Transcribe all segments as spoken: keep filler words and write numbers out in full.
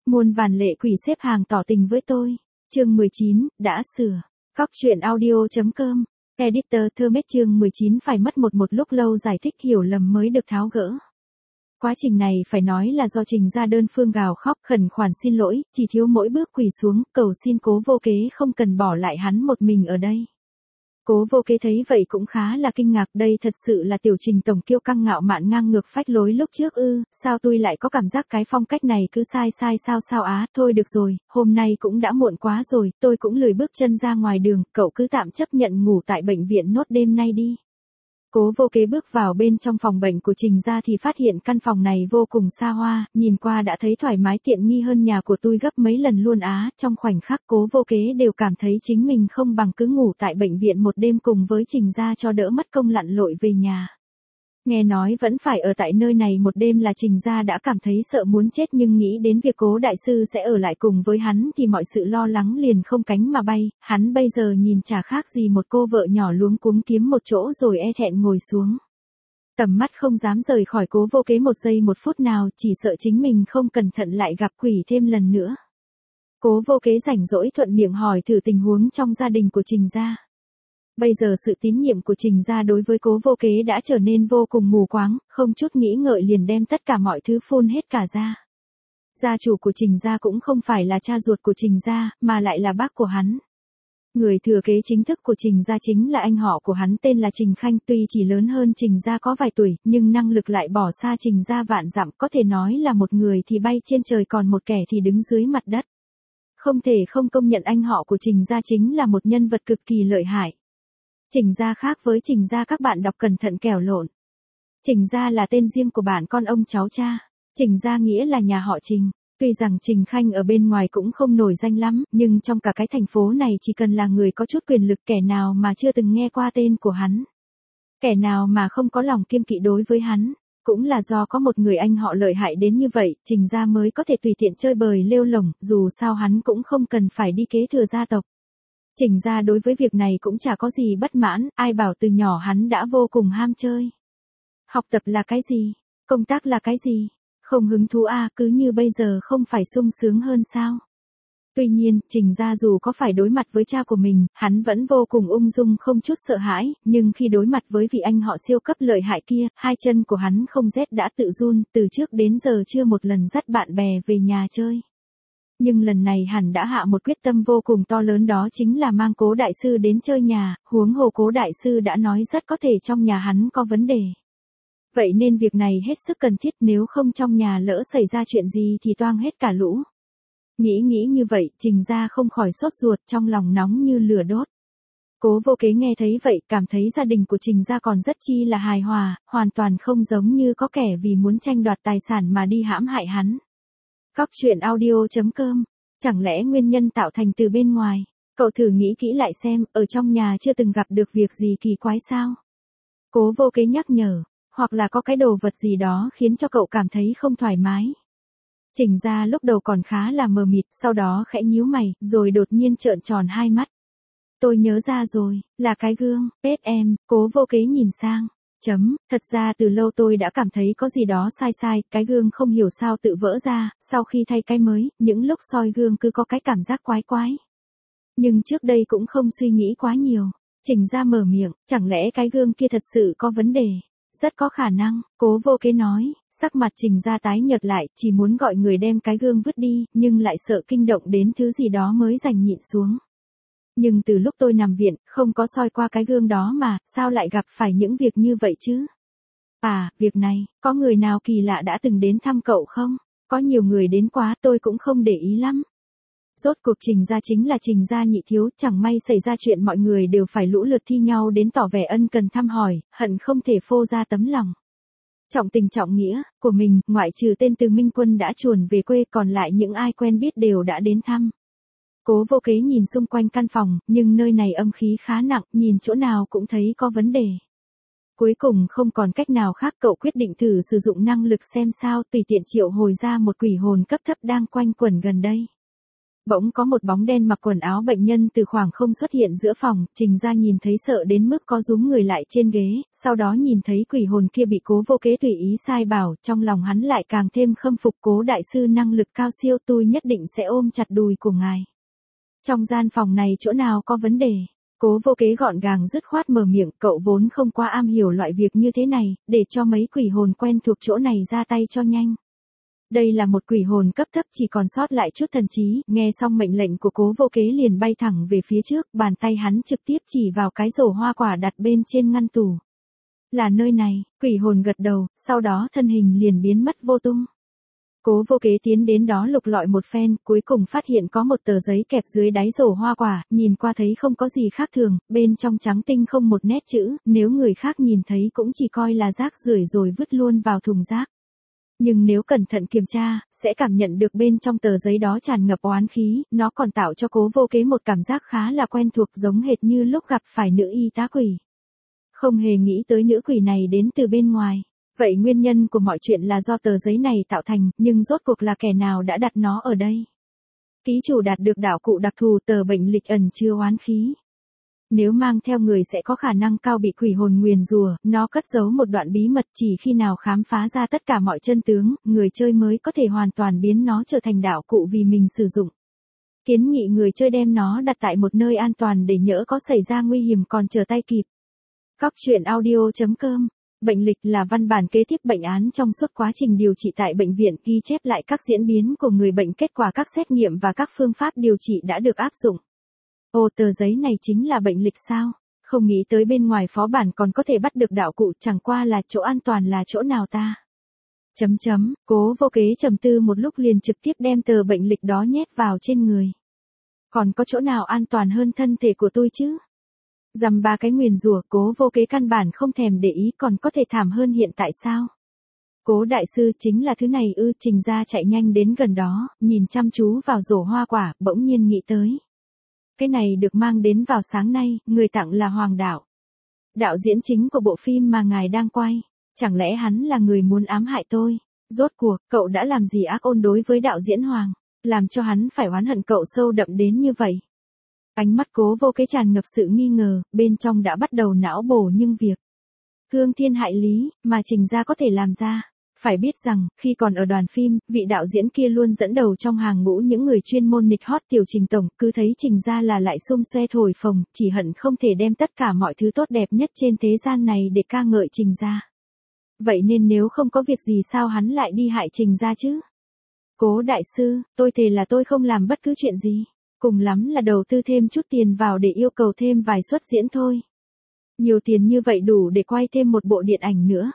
Muôn vàn lệ quỷ xếp hàng tỏ tình với tôi. Chương mười chín, đã sửa. Góc truyện audio.com. Editor thơ mết chương mười chín phải mất một một lúc lâu giải thích hiểu lầm mới được tháo gỡ. Quá trình này phải nói là do Trình Gia đơn phương gào khóc khẩn khoản xin lỗi, chỉ thiếu mỗi bước quỳ xuống, cầu xin Cố Vô Kế không cần bỏ lại hắn một mình ở đây. Cố Vô Kế thấy vậy cũng khá là kinh ngạc, đây thật sự là tiểu Trình tổng kiêu căng ngạo mạn ngang ngược phách lối lúc trước ư, sao tôi lại có cảm giác cái phong cách này cứ sai sai sao sao á, thôi được rồi, hôm nay cũng đã muộn quá rồi, tôi cũng lười bước chân ra ngoài đường, cậu cứ tạm chấp nhận ngủ tại bệnh viện nốt đêm nay đi. Cố Vô Kế bước vào bên trong phòng bệnh của Trình Gia thì phát hiện căn phòng này vô cùng xa hoa, nhìn qua đã thấy thoải mái tiện nghi hơn nhà của tôi gấp mấy lần luôn á, trong khoảnh khắc Cố Vô Kế đều cảm thấy chính mình không bằng cứ ngủ tại bệnh viện một đêm cùng với Trình Gia cho đỡ mất công lặn lội về nhà. Nghe nói vẫn phải ở tại nơi này một đêm là Trình Gia đã cảm thấy sợ muốn chết, nhưng nghĩ đến việc Cố đại sư sẽ ở lại cùng với hắn thì mọi sự lo lắng liền không cánh mà bay, hắn bây giờ nhìn chả khác gì một cô vợ nhỏ luống cuống kiếm một chỗ rồi e thẹn ngồi xuống. Tầm mắt không dám rời khỏi Cố Vô Kế một giây một phút nào, chỉ sợ chính mình không cẩn thận lại gặp quỷ thêm lần nữa. Cố Vô Kế rảnh rỗi thuận miệng hỏi thử tình huống trong gia đình của Trình Gia. Bây giờ sự tín nhiệm của Trình Gia đối với Cố Vô Kế đã trở nên vô cùng mù quáng, không chút nghĩ ngợi liền đem tất cả mọi thứ phun hết cả ra. Gia chủ của Trình Gia cũng không phải là cha ruột của Trình Gia, mà lại là bác của hắn. Người thừa kế chính thức của Trình Gia chính là anh họ của hắn tên là Trình Khanh, tuy chỉ lớn hơn Trình Gia có vài tuổi, nhưng năng lực lại bỏ xa Trình Gia vạn dặm, có thể nói là một người thì bay trên trời còn một kẻ thì đứng dưới mặt đất. Không thể không công nhận anh họ của Trình Gia chính là một nhân vật cực kỳ lợi hại. Trình Gia khác với Trình Gia các bạn đọc cẩn thận kẻo lộn. Trình Gia là tên riêng của bản con ông cháu cha. Trình Gia nghĩa là nhà họ Trình. Tuy rằng Trình Khanh ở bên ngoài cũng không nổi danh lắm, nhưng trong cả cái thành phố này chỉ cần là người có chút quyền lực, kẻ nào mà chưa từng nghe qua tên của hắn. Kẻ nào mà không có lòng kiêng kỵ đối với hắn. Cũng là do có một người anh họ lợi hại đến như vậy, Trình Gia mới có thể tùy tiện chơi bời lêu lổng, dù sao hắn cũng không cần phải đi kế thừa gia tộc. Trình Gia đối với việc này cũng chả có gì bất mãn, ai bảo từ nhỏ hắn đã vô cùng ham chơi. Học tập là cái gì? Công tác là cái gì? Không hứng thú à, cứ như bây giờ không phải sung sướng hơn sao? Tuy nhiên, Trình Gia dù có phải đối mặt với cha của mình, hắn vẫn vô cùng ung dung không chút sợ hãi, nhưng khi đối mặt với vị anh họ siêu cấp lợi hại kia, hai chân của hắn không rét đã tự run, từ trước đến giờ chưa một lần dắt bạn bè về nhà chơi. Nhưng lần này hẳn đã hạ một quyết tâm vô cùng to lớn, đó chính là mang Cố đại sư đến chơi nhà, huống hồ Cố đại sư đã nói rất có thể trong nhà hắn có vấn đề. Vậy nên việc này hết sức cần thiết, nếu không trong nhà lỡ xảy ra chuyện gì thì toang hết cả lũ. Nghĩ nghĩ như vậy, Trình Gia không khỏi sốt ruột, trong lòng nóng như lửa đốt. Cố Vô Kế nghe thấy vậy, cảm thấy gia đình của Trình Gia còn rất chi là hài hòa, hoàn toàn không giống như có kẻ vì muốn tranh đoạt tài sản mà đi hãm hại hắn. Góc truyện audio.com. Chẳng lẽ nguyên nhân tạo thành từ bên ngoài? Cậu thử nghĩ kỹ lại xem, ở trong nhà chưa từng gặp được việc gì kỳ quái sao? Cố Vô Kế nhắc nhở, hoặc là có cái đồ vật gì đó khiến cho cậu cảm thấy không thoải mái. Trình Gia lúc đầu còn khá là mờ mịt, sau đó khẽ nhíu mày, rồi đột nhiên trợn tròn hai mắt. Tôi nhớ ra rồi, là cái gương, pết em, Cố Vô Kế nhìn sang. Chấm, thật ra từ lâu tôi đã cảm thấy có gì đó sai sai, cái gương không hiểu sao tự vỡ ra, sau khi thay cái mới, những lúc soi gương cứ có cái cảm giác quái quái. Nhưng trước đây cũng không suy nghĩ quá nhiều. Trình Gia mở miệng, chẳng lẽ cái gương kia thật sự có vấn đề? Rất có khả năng, Cố Vô Kế nói, sắc mặt Trình Gia tái nhợt lại, chỉ muốn gọi người đem cái gương vứt đi, nhưng lại sợ kinh động đến thứ gì đó mới đành nhịn xuống. Nhưng từ lúc tôi nằm viện, không có soi qua cái gương đó mà, sao lại gặp phải những việc như vậy chứ? À, việc này, có người nào kỳ lạ đã từng đến thăm cậu không? Có nhiều người đến quá, tôi cũng không để ý lắm. Rốt cuộc Trình Gia chính là Trình Gia nhị thiếu, chẳng may xảy ra chuyện mọi người đều phải lũ lượt thi nhau đến tỏ vẻ ân cần thăm hỏi, hận không thể phô ra tấm lòng trọng tình trọng nghĩa của mình, ngoại trừ tên Từ Minh Quân đã chuồn về quê, còn lại những ai quen biết đều đã đến thăm. Cố Vô Kế nhìn xung quanh căn phòng, nhưng nơi này âm khí khá nặng, nhìn chỗ nào cũng thấy có vấn đề. Cuối cùng không còn cách nào khác, cậu quyết định thử sử dụng năng lực xem sao, tùy tiện triệu hồi ra một quỷ hồn cấp thấp đang quanh quẩn gần đây. Bỗng có một bóng đen mặc quần áo bệnh nhân từ khoảng không xuất hiện giữa phòng, Trình Gia nhìn thấy sợ đến mức có rúm người lại trên ghế, sau đó nhìn thấy quỷ hồn kia bị Cố Vô Kế tùy ý sai bảo, trong lòng hắn lại càng thêm khâm phục Cố đại sư năng lực cao siêu, tôi nhất định sẽ ôm chặt đùi của ngài. Trong gian phòng này chỗ nào có vấn đề? Cố Vô Kế gọn gàng dứt khoát mở miệng, cậu vốn không quá am hiểu loại việc như thế này, để cho mấy quỷ hồn quen thuộc chỗ này ra tay cho nhanh. Đây là một quỷ hồn cấp thấp chỉ còn sót lại chút thần trí, nghe xong mệnh lệnh của Cố Vô Kế liền bay thẳng về phía trước, bàn tay hắn trực tiếp chỉ vào cái rổ hoa quả đặt bên trên ngăn tủ. Là nơi này, quỷ hồn gật đầu, sau đó thân hình liền biến mất vô tung. Cố Vô Kế tiến đến đó lục lọi một phen, cuối cùng phát hiện có một tờ giấy kẹp dưới đáy rổ hoa quả, nhìn qua thấy không có gì khác thường, bên trong trắng tinh không một nét chữ, nếu người khác nhìn thấy cũng chỉ coi là rác rưởi rồi vứt luôn vào thùng rác. Nhưng nếu cẩn thận kiểm tra, sẽ cảm nhận được bên trong tờ giấy đó tràn ngập oán khí, nó còn tạo cho Cố Vô Kế một cảm giác khá là quen thuộc, giống hệt như lúc gặp phải nữ y tá quỷ. Không hề nghĩ tới nữ quỷ này đến từ bên ngoài. Vậy nguyên nhân của mọi chuyện là do tờ giấy này tạo thành, nhưng rốt cuộc là kẻ nào đã đặt nó ở đây? Ký chủ đạt được đạo cụ đặc thù tờ bệnh lịch ẩn chứa oán khí. Nếu mang theo người sẽ có khả năng cao bị quỷ hồn nguyền rủa, nó cất giấu một đoạn bí mật, chỉ khi nào khám phá ra tất cả mọi chân tướng, người chơi mới có thể hoàn toàn biến nó trở thành đạo cụ vì mình sử dụng. Kiến nghị người chơi đem nó đặt tại một nơi an toàn để nhỡ có xảy ra nguy hiểm còn chờ tay kịp. Cóc truyện audio chấm com. Bệnh lịch là văn bản kế tiếp bệnh án trong suốt quá trình điều trị tại bệnh viện, ghi chép lại các diễn biến của người bệnh, kết quả các xét nghiệm và các phương pháp điều trị đã được áp dụng. Ồ, tờ giấy này chính là bệnh lịch sao? Không nghĩ tới bên ngoài phó bản còn có thể bắt được đạo cụ, chẳng qua là chỗ an toàn là chỗ nào ta? Chấm chấm, Cố Vô Kế trầm tư một lúc liền trực tiếp đem tờ bệnh lịch đó nhét vào trên người. Còn có chỗ nào an toàn hơn thân thể của tôi chứ? Dằm ba cái nguyền rủa, Cố Vô Kế căn bản không thèm để ý, còn có thể thảm hơn hiện tại sao? Cố đại sư chính là thứ này ư? Trình Gia chạy nhanh đến gần đó, nhìn chăm chú vào rổ hoa quả, bỗng nhiên nghĩ tới. Cái này được mang đến vào sáng nay, người tặng là Hoàng Đạo. Đạo diễn chính của bộ phim mà ngài đang quay. Chẳng lẽ hắn là người muốn ám hại tôi? Rốt cuộc, cậu đã làm gì ác ôn đối với đạo diễn Hoàng, làm cho hắn phải oán hận cậu sâu đậm đến như vậy? Ánh mắt Cố Vô Kế tràn ngập sự nghi ngờ, bên trong đã bắt đầu não bổ nhưng việc thương thiên hại lý, mà Trình Gia có thể làm ra. Phải biết rằng, khi còn ở đoàn phim, vị đạo diễn kia luôn dẫn đầu trong hàng ngũ những người chuyên môn nịch hót tiểu Trình tổng, cứ thấy Trình Gia là lại xum xoe thổi phồng, chỉ hận không thể đem tất cả mọi thứ tốt đẹp nhất trên thế gian này để ca ngợi Trình Gia. Vậy nên nếu không có việc gì sao hắn lại đi hại Trình Gia chứ? Cố đại sư, tôi thề là tôi không làm bất cứ chuyện gì. Cùng lắm là đầu tư thêm chút tiền vào để yêu cầu thêm vài suất diễn thôi. Nhiều tiền như vậy đủ để quay thêm một bộ điện ảnh nữa.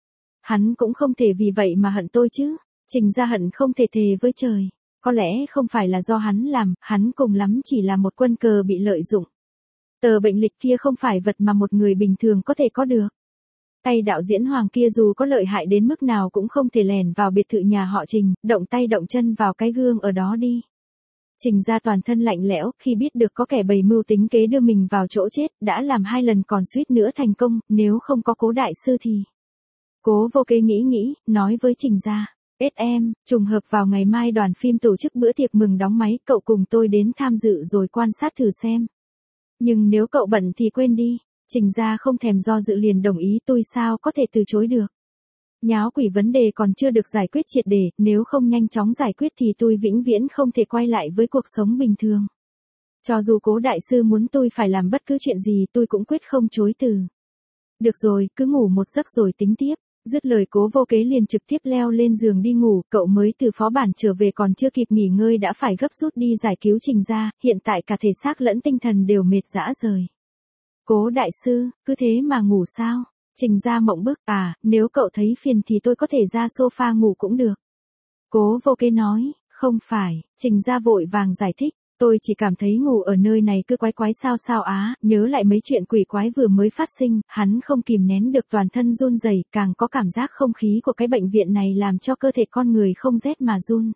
Hắn cũng không thể vì vậy mà hận tôi chứ. Trình Gia hận không thể thề với trời. Có lẽ không phải là do hắn làm, hắn cùng lắm chỉ là một quân cờ bị lợi dụng. Tờ bệnh lịch kia không phải vật mà một người bình thường có thể có được. Tay đạo diễn Hoàng kia dù có lợi hại đến mức nào cũng không thể lèn vào biệt thự nhà họ Trình, động tay động chân vào cái gương ở đó đi. Trình Gia toàn thân lạnh lẽo, khi biết được có kẻ bày mưu tính kế đưa mình vào chỗ chết, đã làm hai lần còn suýt nữa thành công, nếu không có Cố đại sư thì... Cố Vô Kế nghĩ nghĩ, nói với Trình Gia, ết em, trùng hợp vào ngày mai đoàn phim tổ chức bữa tiệc mừng đóng máy, cậu cùng tôi đến tham dự rồi quan sát thử xem. Nhưng nếu cậu bận thì quên đi. Trình Gia không thèm do dự liền đồng ý, tôi sao có thể từ chối được. Nháo quỷ vấn đề còn chưa được giải quyết triệt để, nếu không nhanh chóng giải quyết thì tôi vĩnh viễn không thể quay lại với cuộc sống bình thường. Cho dù Cố đại sư muốn tôi phải làm bất cứ chuyện gì tôi cũng quyết không chối từ. Được rồi, cứ ngủ một giấc rồi tính tiếp. Dứt lời Cố Vô Kế liền trực tiếp leo lên giường đi ngủ, cậu mới từ phó bản trở về còn chưa kịp nghỉ ngơi đã phải gấp rút đi giải cứu Trình Gia, hiện tại cả thể xác lẫn tinh thần đều mệt rã rời. Cố đại sư, cứ thế mà ngủ sao? Trình Gia mộng bức, à, nếu cậu thấy phiền thì tôi có thể ra sofa ngủ cũng được. Cố Vô Kế nói, không phải, Trình Gia vội vàng giải thích, tôi chỉ cảm thấy ngủ ở nơi này cứ quái quái sao sao á, nhớ lại mấy chuyện quỷ quái vừa mới phát sinh, hắn không kìm nén được toàn thân run rẩy, càng có cảm giác không khí của cái bệnh viện này làm cho cơ thể con người không rét mà run.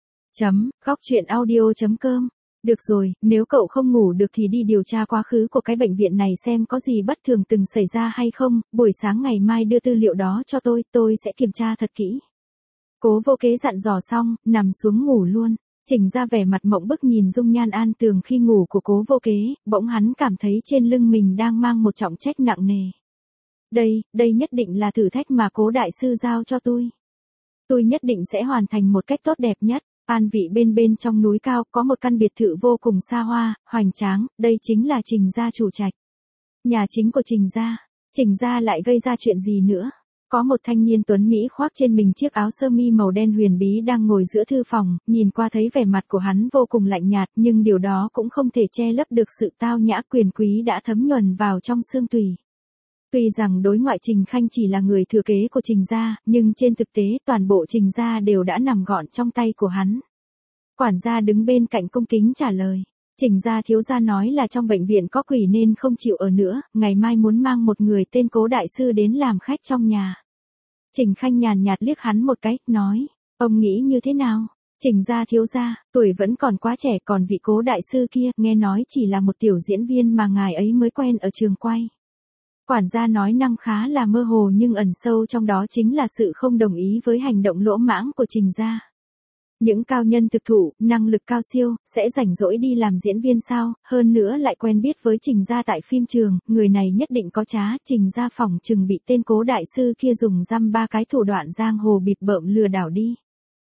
Chấm, Cóc truyện audio chấm com. Được rồi, nếu cậu không ngủ được thì đi điều tra quá khứ của cái bệnh viện này xem có gì bất thường từng xảy ra hay không, buổi sáng ngày mai đưa tư liệu đó cho tôi, tôi sẽ kiểm tra thật kỹ. Cố Vô Kế dặn dò xong, nằm xuống ngủ luôn. Trình Gia vẻ mặt mộng bức nhìn dung nhan an tường khi ngủ của Cố Vô Kế, bỗng hắn cảm thấy trên lưng mình đang mang một trọng trách nặng nề. Đây, đây nhất định là thử thách mà Cố đại sư giao cho tôi. Tôi nhất định sẽ hoàn thành một cách tốt đẹp nhất. An vị bên bên trong núi cao có một căn biệt thự vô cùng xa hoa, hoành tráng, đây chính là Trình gia chủ trạch. Nhà chính của Trình gia. Trình gia lại gây ra chuyện gì nữa? Có một thanh niên tuấn Mỹ khoác trên mình chiếc áo sơ mi màu đen huyền bí đang ngồi giữa thư phòng, nhìn qua thấy vẻ mặt của hắn vô cùng lạnh nhạt, nhưng điều đó cũng không thể che lấp được sự tao nhã quyền quý đã thấm nhuần vào trong xương tủy. Tuy rằng đối ngoại Trình Khanh chỉ là người thừa kế của Trình gia, nhưng trên thực tế toàn bộ Trình gia đều đã nằm gọn trong tay của hắn. Quản gia đứng bên cạnh cung kính trả lời. Trình gia thiếu gia nói là trong bệnh viện có quỷ nên không chịu ở nữa, ngày mai muốn mang một người tên Cố đại sư đến làm khách trong nhà. Trình Khanh nhàn nhạt liếc hắn một cái, nói, ông nghĩ như thế nào? Trình gia thiếu gia, tuổi vẫn còn quá trẻ, còn vị Cố đại sư kia, nghe nói chỉ là một tiểu diễn viên mà ngài ấy mới quen ở trường quay. Quản gia nói năng khá là mơ hồ nhưng ẩn sâu trong đó chính là sự không đồng ý với hành động lỗ mãng của Trình gia. Những cao nhân thực thụ, năng lực cao siêu, sẽ rảnh rỗi đi làm diễn viên sao, hơn nữa lại quen biết với Trình gia tại phim trường, người này nhất định có trá, Trình gia phỏng chừng bị tên Cố đại sư kia dùng dăm ba cái thủ đoạn giang hồ bịp bợm lừa đảo đi.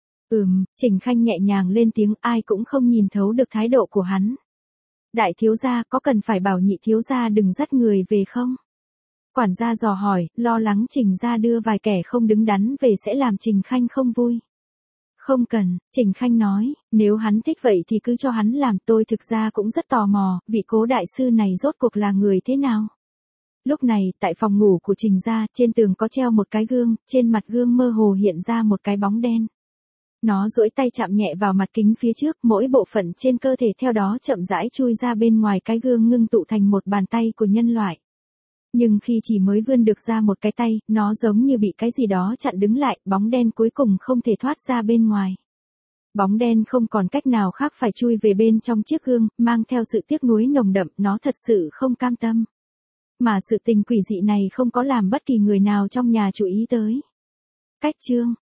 Ừm, Trình Khanh nhẹ nhàng lên tiếng, ai cũng không nhìn thấu được thái độ của hắn. Đại thiếu gia, có cần phải bảo nhị thiếu gia đừng dắt người về không? Quản gia dò hỏi, lo lắng Trình gia đưa vài kẻ không đứng đắn về sẽ làm Trình Khanh không vui. Không cần, Trình Khanh nói, nếu hắn thích vậy thì cứ cho hắn làm, tôi thực ra cũng rất tò mò, vị Cố đại sư này rốt cuộc là người thế nào. Lúc này, tại phòng ngủ của Trình gia, trên tường có treo một cái gương, trên mặt gương mơ hồ hiện ra một cái bóng đen. Nó duỗi tay chạm nhẹ vào mặt kính phía trước, mỗi bộ phận trên cơ thể theo đó chậm rãi chui ra bên ngoài cái gương ngưng tụ thành một bàn tay của nhân loại. Nhưng khi chỉ mới vươn được ra một cái tay, nó giống như bị cái gì đó chặn đứng lại, bóng đen cuối cùng không thể thoát ra bên ngoài. Bóng đen không còn cách nào khác phải chui về bên trong chiếc gương, mang theo sự tiếc nuối nồng đậm, nó thật sự không cam tâm. Mà sự tình quỷ dị này không có làm bất kỳ người nào trong nhà chú ý tới. Cách chương